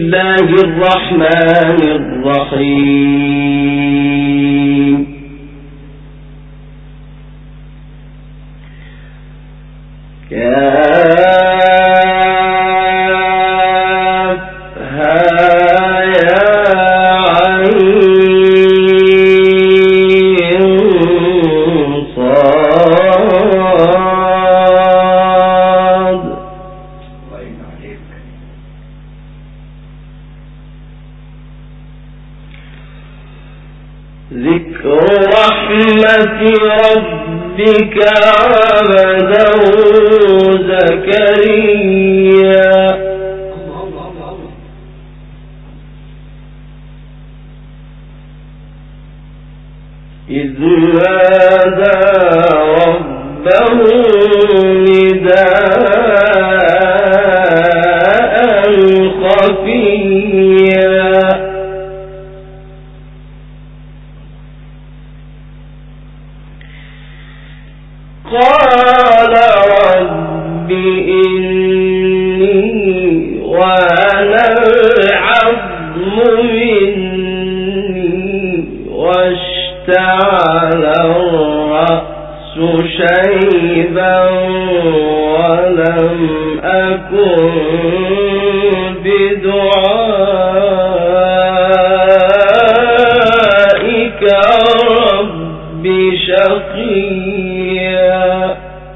الله الرحمن الرحيم ذكر رحمة ربك عبده زكريا إذ نادى ربه نداء خفيا قال رب إني وأنا العظم مني واشتعل الرأس شيبا ولم أكن بدعائك رب شقيا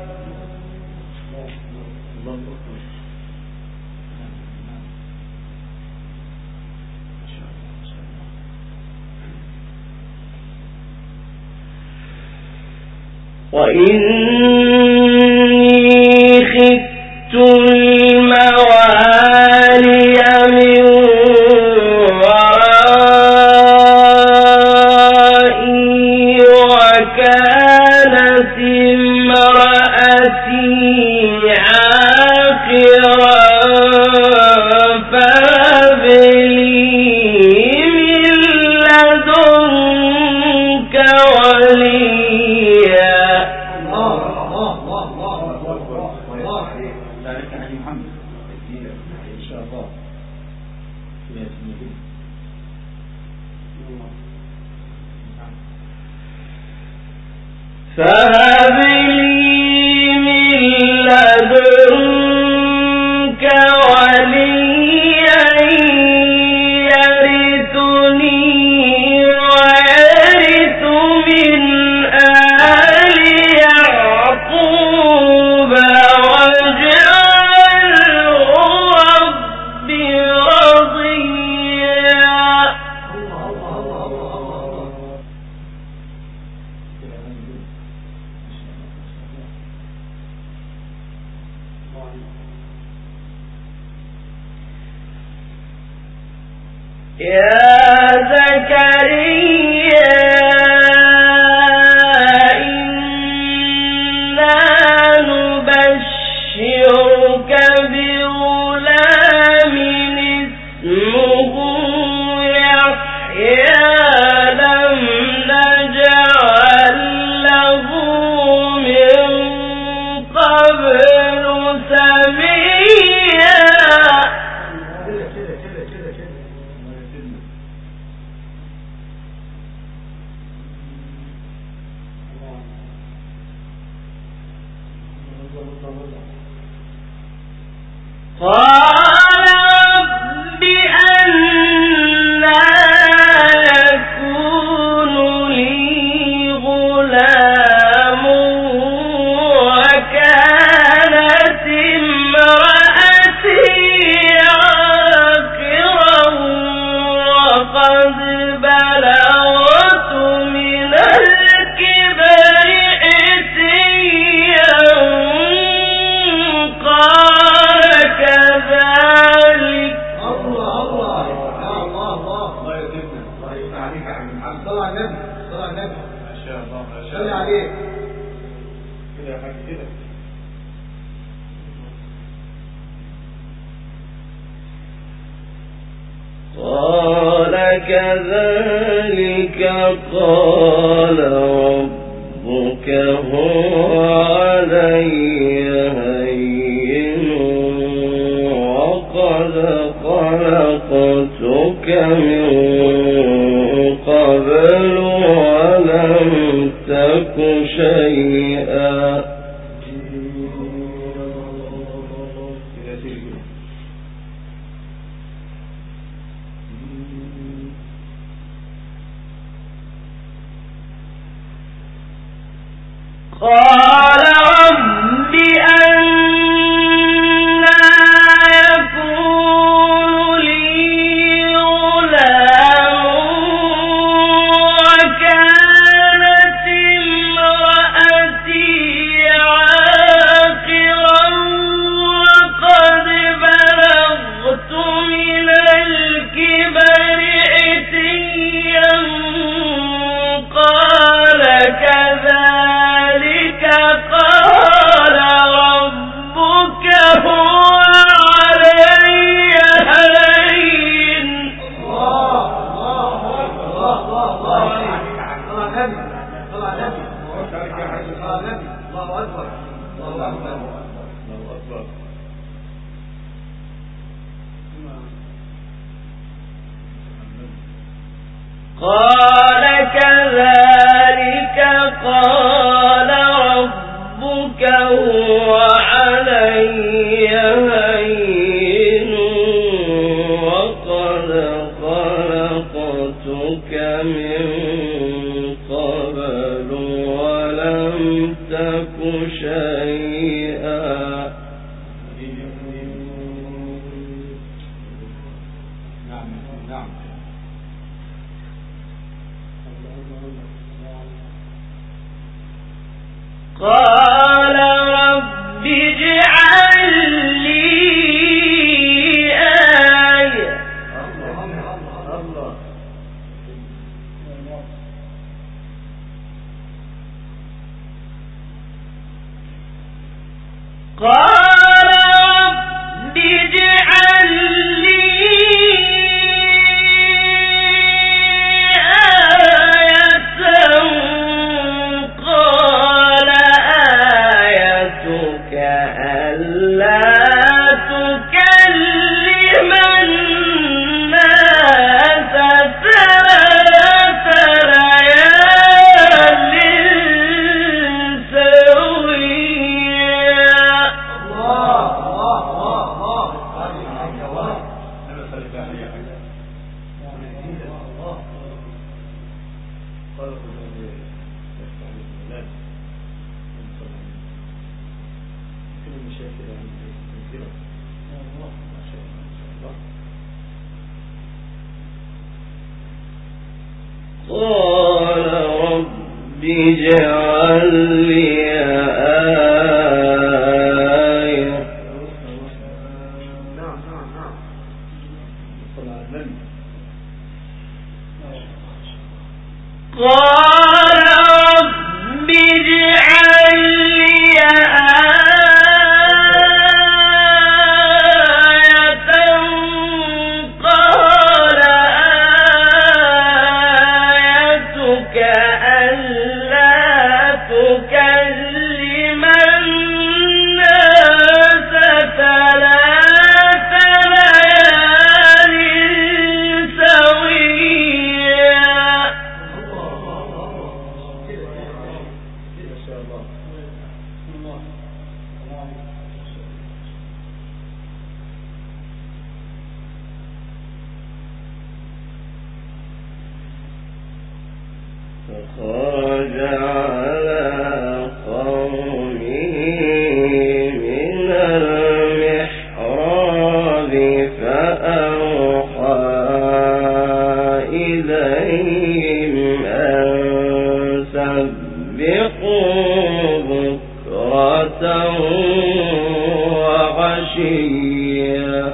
وإني خفت الموالي من ورائي وكانت امرأتي عاقرا فهب لي من لدنك وليا. فهب لي من لدنك وليا يرثني ويرث من آل يعقوب واجعله رب رضيا. يا زكريا إنا نبشرك بغلام اسمه يحيى لم نجعل له من قبل سميا. قال رب أنى يكون لي غلام وكانت امرأتي عاقرا وقد بلغت من الكبر عتيا. قال كذلك الله يسلمك عليك يا عم محمد. صل على النبي ما شاء الله صل عليك كده يا حاج كده. قال كذلك قال ربك هو علي هين وقد خلقتك خلقتك من قبل ولم تك شيئا قال رب أنى يكون لي غلام وكانت امرأتي عاقرا وقد بلغت من الكبر عتيا قال كذلك قال ربك هو علي هين قال كذلك قال ربك هو علي هين وقد خلقتك من قبل ولم تك شيئا قال رب اجعل لي آية قال رب اجعل لي قال رب اجعل لي آية قال رب اجعل لي آية قال آيتك ألا تكلم الناس ثلاث ليال سويا فخرج على قومه من المحراب فأوحى إليهم أن سبحوا بكرة وعشيا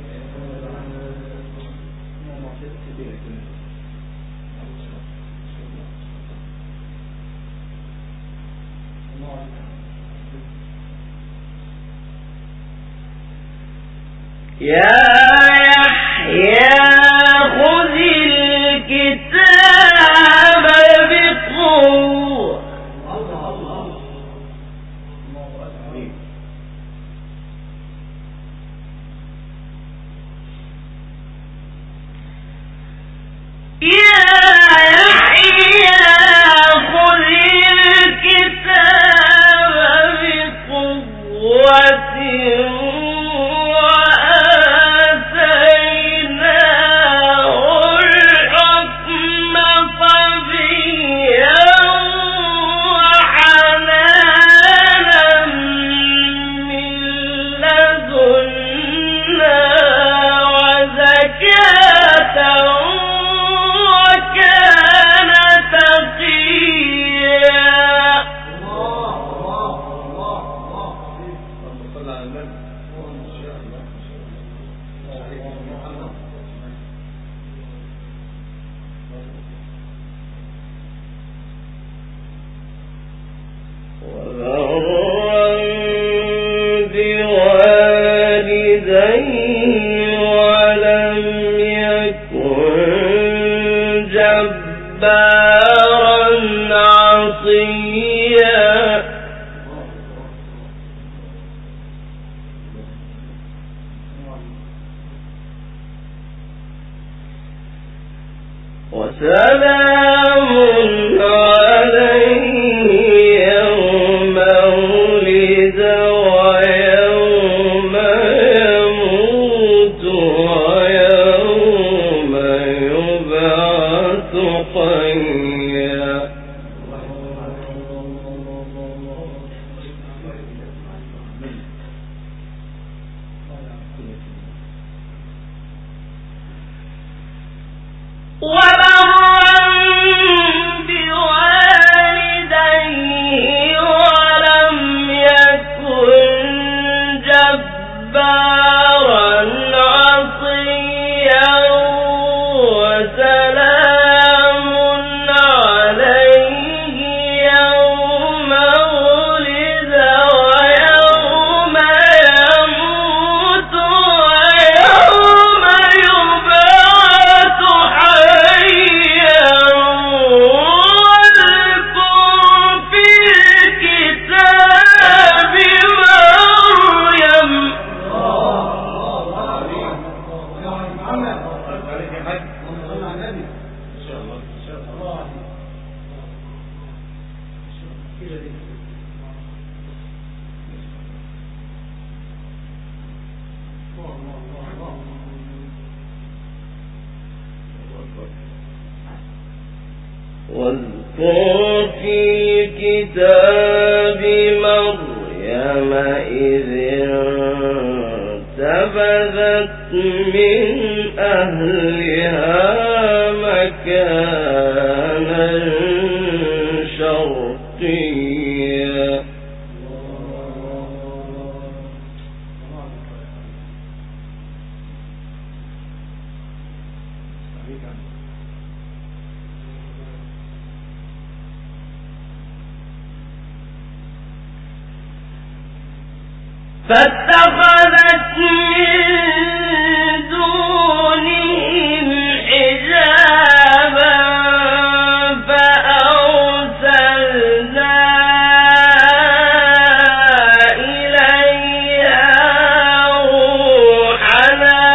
يا يحيى خذ الكتاب بقوة وسلام عليه يوم ولد ويوم يموت ويوم يبعث حيا. واذكر في الكتاب مريم إذ انتبذت من أهلها مكانا شرقيا. فاتخذت من دونهم حجابا فأرسلنا إليها روحنا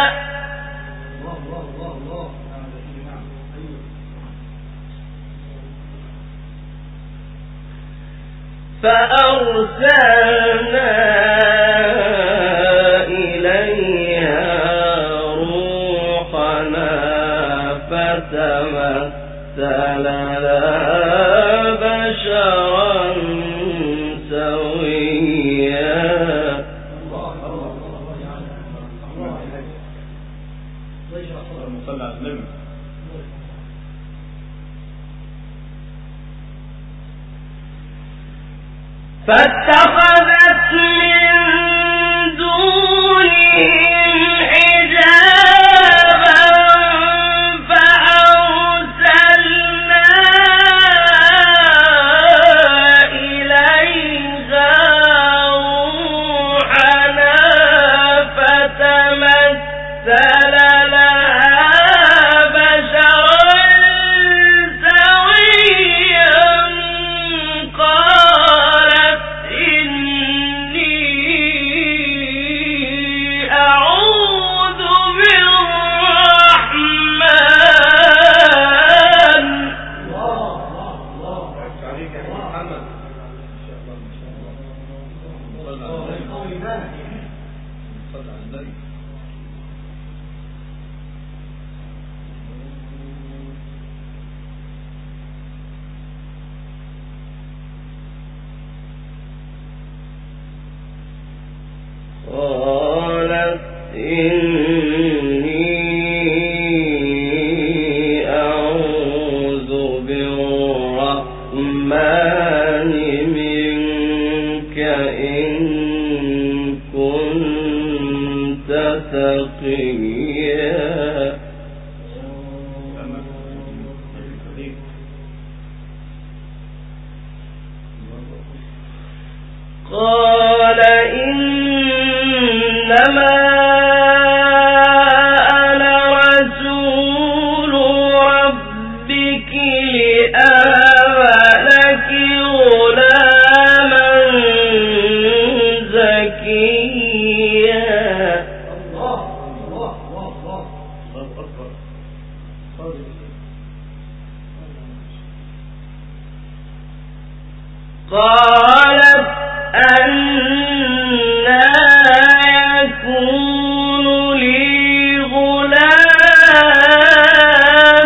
فتمثل لها بشرا سويا. فاتخذت من دونهم حجابا فأرسلنا إليها روحنا فتمثل لها بشرا سويا. قالت إني الله أكبر. قالت أنى يكون لي غلام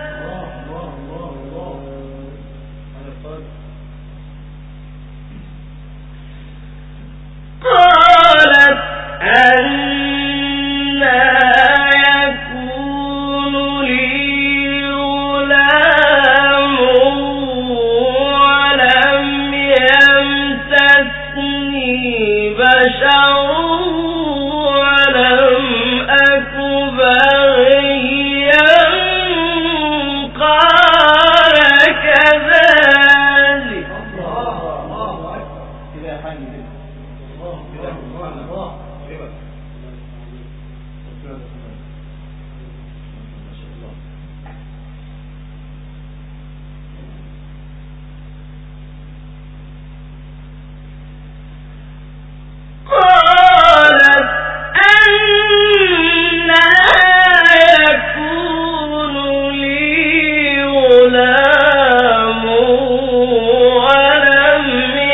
قالت أنى يكون لي غلام ولم يمسسني بشر ولم أك بغيا قال كذلك قالت أنى يكون لي غلام ولم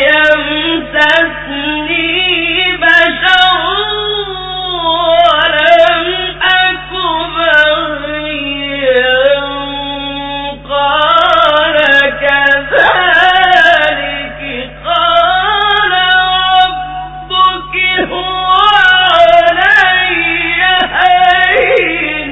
يمسسني بشر ولم أك بغيا قال كذلك قال ربك هو علي هين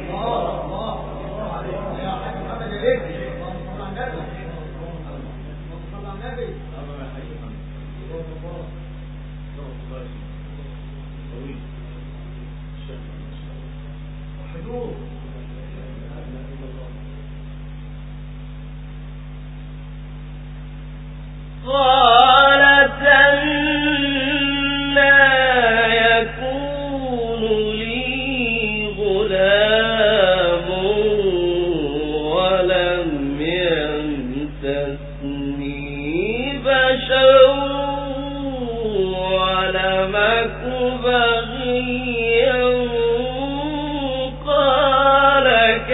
قالت أنى يكون لي غلام ولم يمسسني بشر ولم أك بغيا قال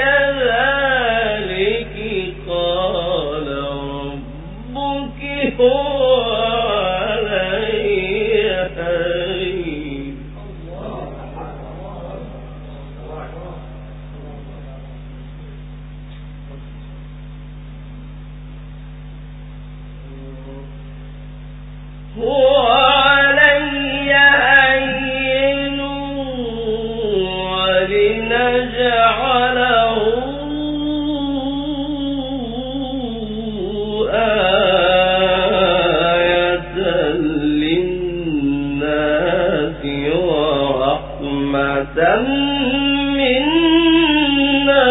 كذلك قال ربك هو علي هين هو علي هين ولنجعله آية للناس ورحمة منا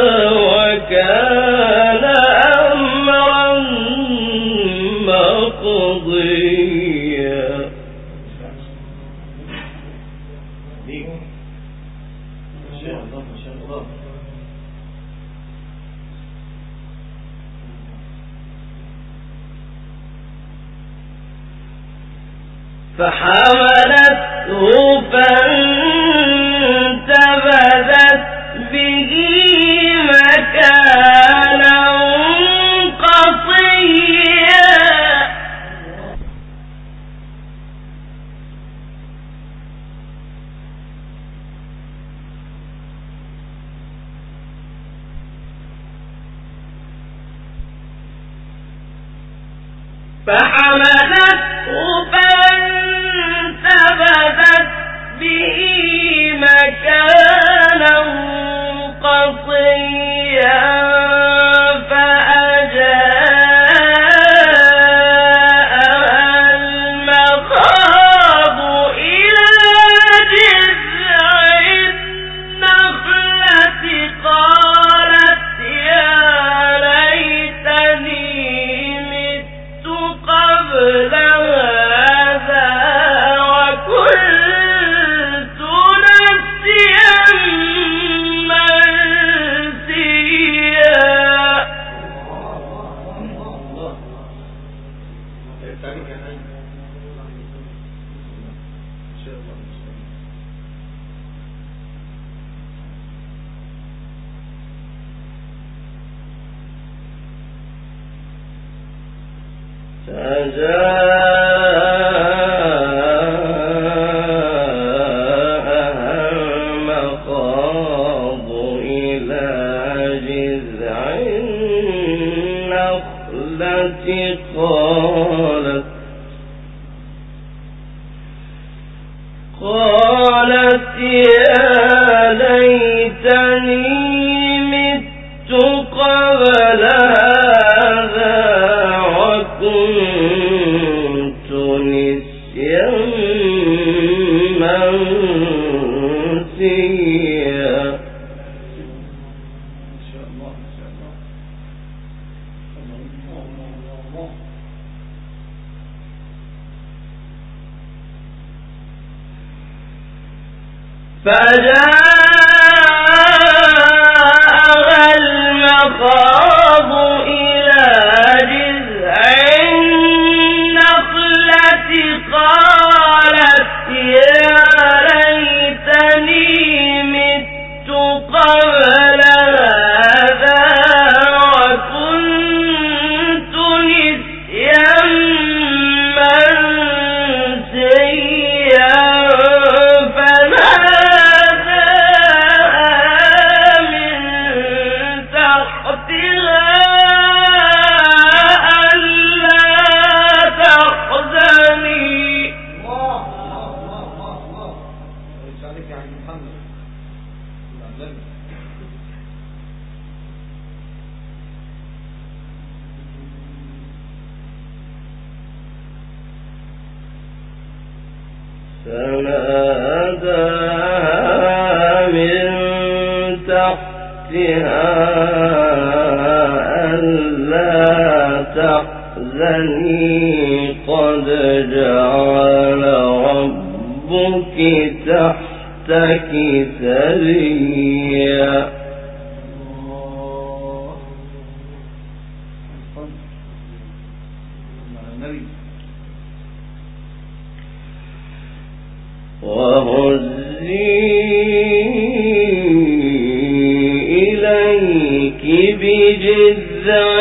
وكان أمرا مقضيا ما شاء الله ما شاء الله. فحملته فانتبذت به مكانا قصيا فحملته فانتبذت به مكانا قصيا فأجاءها المخاض إلى جذع النخلة قالت يا ليتني مت قبل هذا وكنت نسيا قالت يا ليتني مت قبل هذا وكنت نسيا منسيا. فجاءها المخاض إلى جذع النخلة قالت يا ليتني مت قبل هذا وكنت نسيا منسيا. فناداها من تحتها ألا تحزني قد جعل ربك تحتك سريا. وهزي إليك بجذع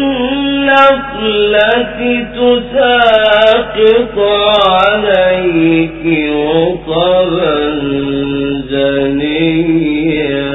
النخلة تساقط عليك رطبا جنيا.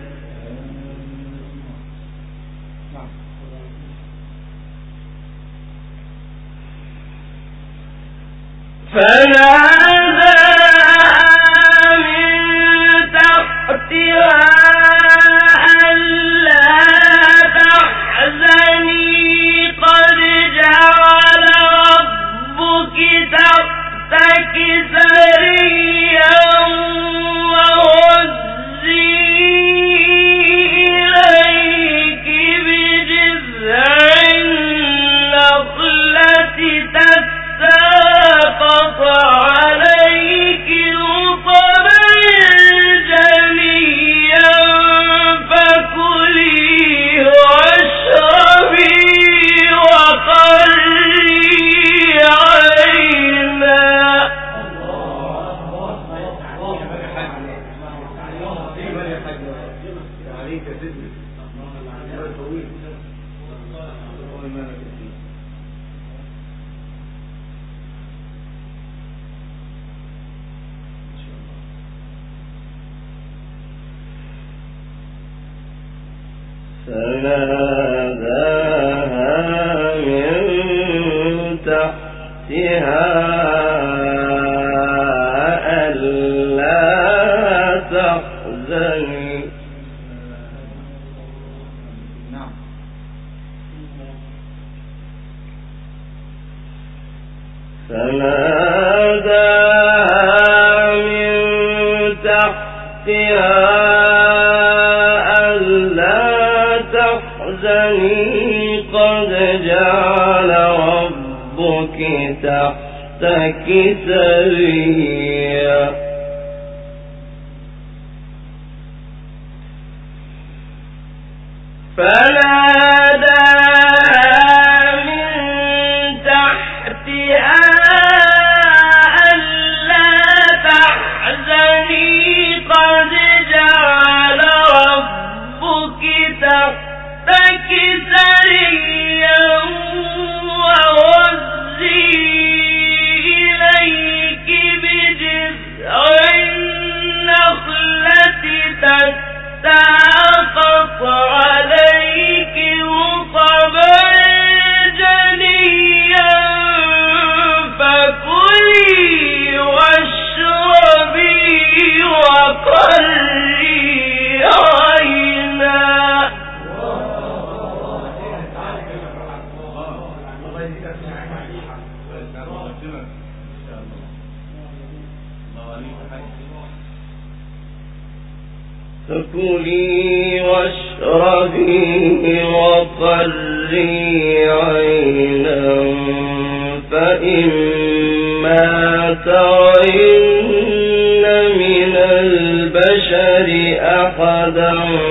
فناداها من تحتها ألا تحزني قد جعل ربك تحتك سريا. فناداها من تحتها ألا تحزني قد جعل ربك تحتك سريا وهزي واشربي وقري عينا فإما ترين من البشر أحدا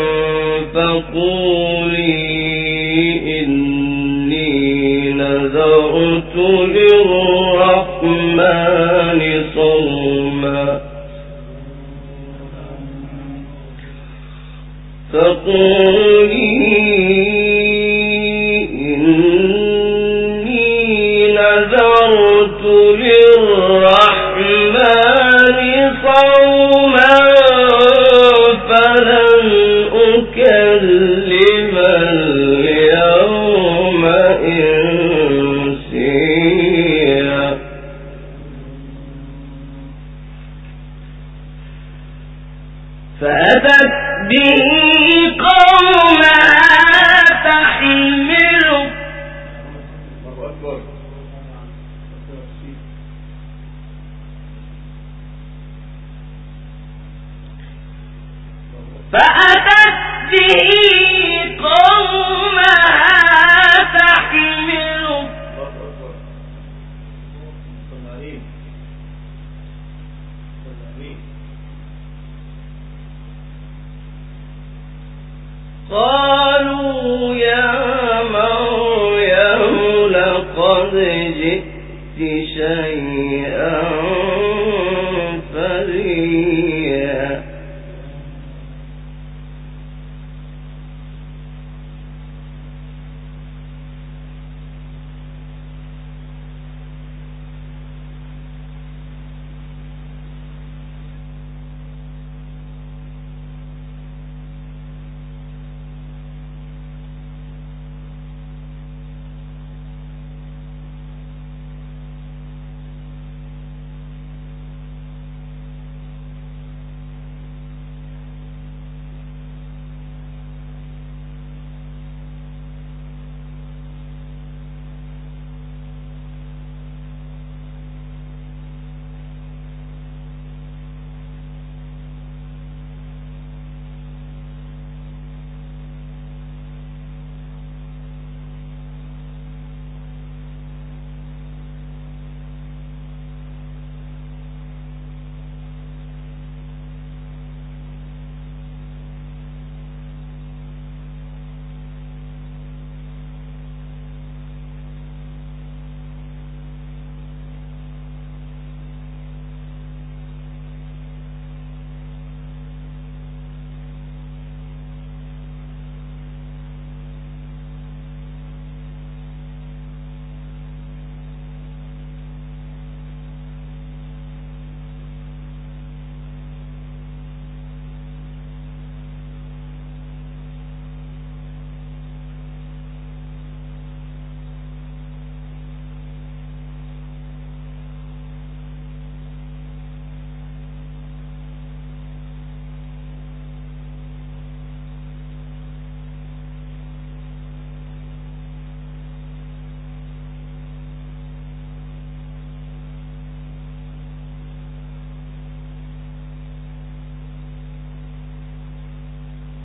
فقولي إني نذرت للرحمن صوما فقولي إني نذرت للرحمن صوما فلن أكلم اليوم إنسيا فأتت به قومها تحمله فأتت به قومها تحمله قالوا يا مريم لقد جئت شيئا